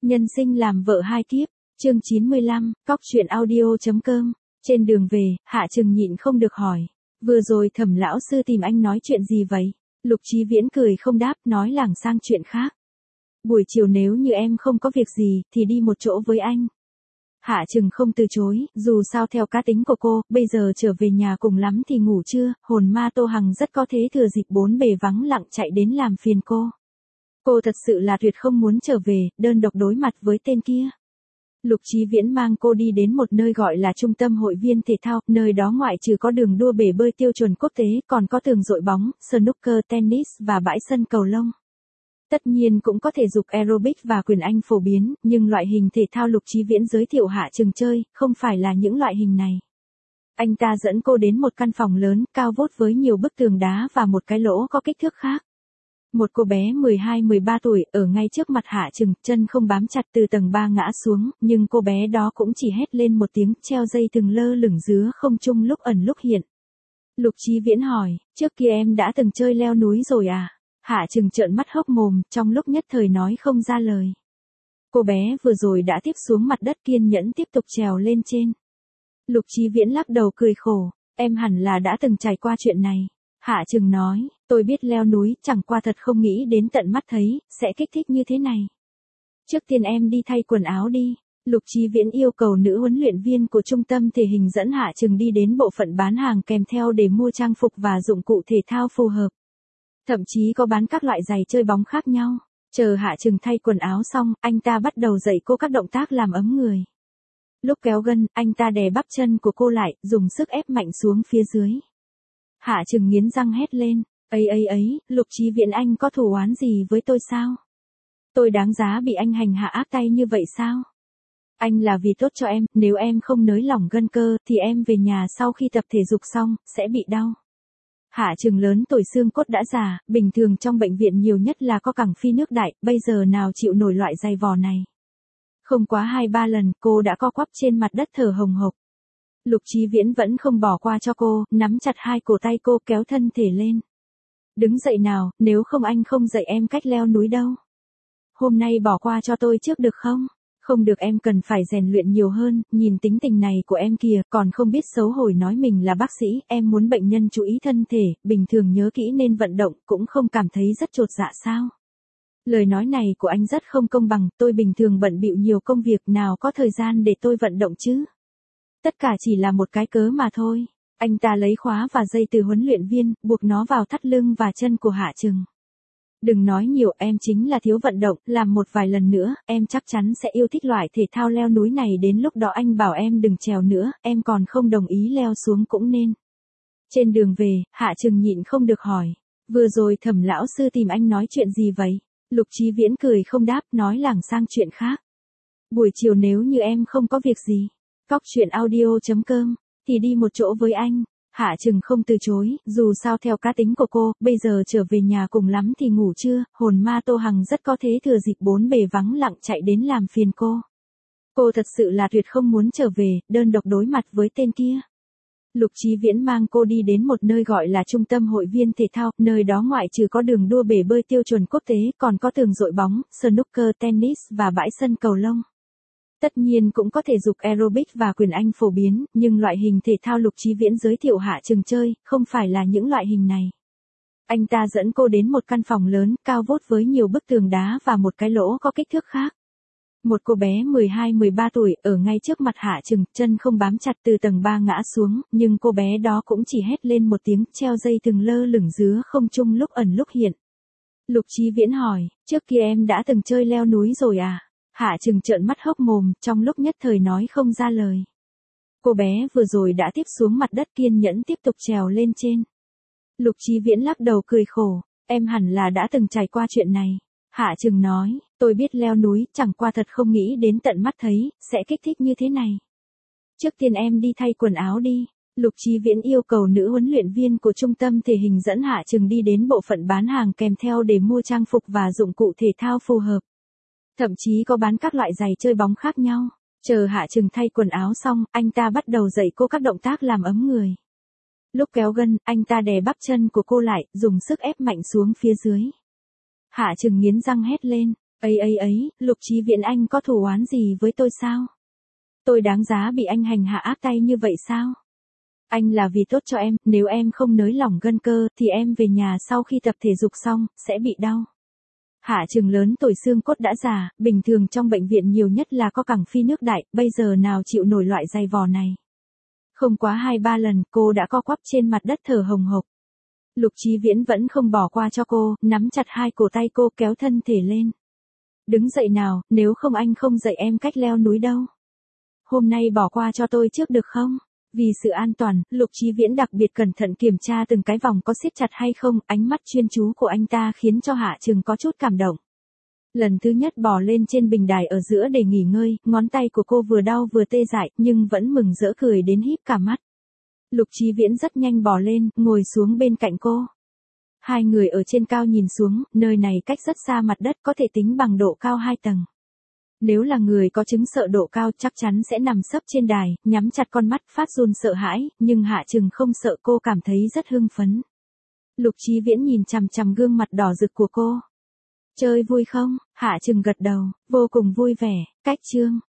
Nhân sinh làm vợ hai kiếp, chương 95, cóc truyện audio.com. Trên đường về, Hạ Trừng nhịn không được hỏi. Vừa rồi Thẩm lão sư tìm anh nói chuyện gì vậy? Lục Chí Viễn cười không đáp, nói lảng sang chuyện khác. Buổi chiều nếu như em không có việc gì, thì đi một chỗ với anh. Hạ Trừng không từ chối, dù sao theo cá tính của cô, bây giờ trở về nhà cùng lắm thì ngủ trưa, hồn ma Tô Hằng rất có thế thừa dịp bốn bề vắng lặng chạy đến làm phiền cô. Cô thật sự là tuyệt không muốn trở về, đơn độc đối mặt với tên kia. Lục Chí Viễn mang cô đi đến một nơi gọi là trung tâm hội viên thể thao, nơi đó ngoại trừ có đường đua bể bơi tiêu chuẩn quốc tế, còn có tường dội bóng, snooker, tennis và bãi sân cầu lông. Tất nhiên cũng có thể dục aerobic và quyền Anh phổ biến, nhưng loại hình thể thao Lục Chí Viễn giới thiệu Hạ Trừng chơi, không phải là những loại hình này. Anh ta dẫn cô đến một căn phòng lớn, cao vút với nhiều bức tường đá và một cái lỗ có kích thước khác. Một cô bé 12-13 tuổi ở ngay trước mặt Hạ Trừng, chân không bám chặt từ tầng 3 ngã xuống, nhưng cô bé đó cũng chỉ hét lên một tiếng, treo dây thừng lơ lửng giữa không trung lúc ẩn lúc hiện. Lục Chí Viễn hỏi, trước kia em đã từng chơi leo núi rồi à? Hạ Trừng trợn mắt hốc mồm, trong lúc nhất thời nói không ra lời. Cô bé vừa rồi đã tiếp xuống mặt đất, kiên nhẫn tiếp tục trèo lên trên. Lục Chí Viễn lắc đầu cười khổ, em hẳn là đã từng trải qua chuyện này. Hạ Trừng nói, tôi biết leo núi, chẳng qua thật không nghĩ đến tận mắt thấy, sẽ kích thích như thế này. Trước tiên em đi thay quần áo đi. Lục Chí Viễn yêu cầu nữ huấn luyện viên của trung tâm thể hình dẫn Hạ Trừng đi đến bộ phận bán hàng kèm theo để mua trang phục và dụng cụ thể thao phù hợp. Thậm chí có bán các loại giày chơi bóng khác nhau. Chờ Hạ Trừng thay quần áo xong, anh ta bắt đầu dạy cô các động tác làm ấm người. Lúc kéo gân, anh ta đè bắp chân của cô lại, dùng sức ép mạnh xuống phía dưới. Hạ Trừng nghiến răng hét lên, ấy, Lục Chí Viễn anh có thù oán gì với tôi sao? Tôi đáng giá bị anh hành hạ áp tay như vậy sao? Anh là vì tốt cho em, nếu em không nới lỏng gân cơ, thì em về nhà sau khi tập thể dục xong, sẽ bị đau. Hạ Trừng lớn tuổi xương cốt đã già, bình thường trong bệnh viện nhiều nhất là có cẳng phi nước đại, bây giờ nào chịu nổi loại giày vò này. Không quá 2-3 lần, cô đã co quắp trên mặt đất thở hồng hộc. Lục Chí Viễn vẫn không bỏ qua cho cô, nắm chặt hai cổ tay cô kéo thân thể lên. Đứng dậy nào, nếu không anh không dạy em cách leo núi đâu. Hôm nay bỏ qua cho tôi trước được không? Không được, em cần phải rèn luyện nhiều hơn, nhìn tính tình này của em kìa, còn không biết xấu hổ nói mình là bác sĩ, em muốn bệnh nhân chú ý thân thể, bình thường nhớ kỹ nên vận động, cũng không cảm thấy rất chột dạ sao? Lời nói này của anh rất không công bằng, tôi bình thường bận bịu nhiều công việc, nào có thời gian để tôi vận động chứ? Tất cả chỉ là một cái cớ mà thôi. Anh ta lấy khóa và dây từ huấn luyện viên, buộc nó vào thắt lưng và chân của Hạ Trừng. Đừng nói nhiều, em chính là thiếu vận động, làm một vài lần nữa, em chắc chắn sẽ yêu thích loại thể thao leo núi này, đến lúc đó anh bảo em đừng trèo nữa, em còn không đồng ý leo xuống cũng nên. Trên đường về, Hạ Trừng nhịn không được hỏi, vừa rồi Thẩm lão sư tìm anh nói chuyện gì vậy? Lục Chí Viễn cười không đáp, nói lảng sang chuyện khác. Buổi chiều nếu như em không có việc gì, cóc truyện audio.com, thì đi một chỗ với anh. Hạ Trừng không từ chối, dù sao theo cá tính của cô, bây giờ trở về nhà cùng lắm thì ngủ trưa, hồn ma Tô Hằng rất có thế thừa dịp bốn bề vắng lặng chạy đến làm phiền cô. Cô thật sự là tuyệt không muốn trở về, đơn độc đối mặt với tên kia. Lục Chí Viễn mang cô đi đến một nơi gọi là trung tâm hội viên thể thao, nơi đó ngoại trừ có đường đua bể bơi tiêu chuẩn quốc tế, còn có tường dội bóng, snooker, tennis và bãi sân cầu lông. Tất nhiên cũng có thể dục aerobic và quyền Anh phổ biến, nhưng loại hình thể thao Lục Chí Viễn giới thiệu Hạ Trừng chơi, không phải là những loại hình này. Anh ta dẫn cô đến một căn phòng lớn, cao vút với nhiều bức tường đá và một cái lỗ có kích thước khác. Một cô bé 12-13 tuổi ở ngay trước mặt Hạ Trừng, chân không bám chặt từ tầng 3 ngã xuống, nhưng cô bé đó cũng chỉ hét lên một tiếng, treo dây thừng lơ lửng giữa không trung lúc ẩn lúc hiện. Lục Chí Viễn hỏi, trước kia em đã từng chơi leo núi rồi à? Hạ Trừng trợn mắt hốc mồm, trong lúc nhất thời nói không ra lời. Cô bé vừa rồi đã tiếp xuống mặt đất, kiên nhẫn tiếp tục trèo lên trên. Lục Chí Viễn lắc đầu cười khổ, em hẳn là đã từng trải qua chuyện này. Hạ Trừng nói, tôi biết leo núi, chẳng qua thật không nghĩ đến tận mắt thấy, sẽ kích thích như thế này. Trước tiên em đi thay quần áo đi. Lục Chí Viễn yêu cầu nữ huấn luyện viên của trung tâm thể hình dẫn Hạ Trừng đi đến bộ phận bán hàng kèm theo để mua trang phục và dụng cụ thể thao phù hợp. Thậm chí có bán các loại giày chơi bóng khác nhau. Chờ Hạ Trừng thay quần áo xong, anh ta bắt đầu dạy cô các động tác làm ấm người. Lúc kéo gân, anh ta đè bắp chân của cô lại, dùng sức ép mạnh xuống phía dưới. Hạ Trừng nghiến răng hét lên, Ấy, Lục Chí Viễn anh có thù oán gì với tôi sao? Tôi đáng giá bị anh hành hạ áp tay như vậy sao? Anh là vì tốt cho em, nếu em không nới lỏng gân cơ thì em về nhà sau khi tập thể dục xong, sẽ bị đau. Hạ Trừng lớn tuổi xương cốt đã già, bình thường trong bệnh viện nhiều nhất là có cẳng phi nước đại, bây giờ nào chịu nổi loại giày vò này. Không quá 2-3 lần cô đã co quắp trên mặt đất thở hồng hộc. Lục Chí Viễn vẫn không bỏ qua cho cô, nắm chặt hai cổ tay cô kéo thân thể lên. Đứng dậy nào, nếu không anh không dạy em cách leo núi đâu. Hôm nay bỏ qua cho tôi trước được không? Vì sự an toàn, Lục Chí Viễn đặc biệt cẩn thận kiểm tra từng cái vòng có siết chặt hay không, ánh mắt chuyên chú của anh ta khiến cho Hạ Trừng có chút cảm động. Lần thứ nhất bò lên trên bình đài ở giữa để nghỉ ngơi, ngón tay của cô vừa đau vừa tê dại, nhưng vẫn mừng rỡ cười đến híp cả mắt. Lục Chí Viễn rất nhanh bò lên, ngồi xuống bên cạnh cô. Hai người ở trên cao nhìn xuống, nơi này cách rất xa mặt đất có thể tính bằng độ cao 2 tầng. Nếu là người có chứng sợ độ cao chắc chắn sẽ nằm sấp trên đài, nhắm chặt con mắt phát run sợ hãi, nhưng Hạ Trừng không sợ, cô cảm thấy rất hưng phấn. Lục Chí Viễn nhìn chằm chằm gương mặt đỏ rực của cô. Chơi vui không? Hạ Trừng gật đầu, vô cùng vui vẻ. Cách chương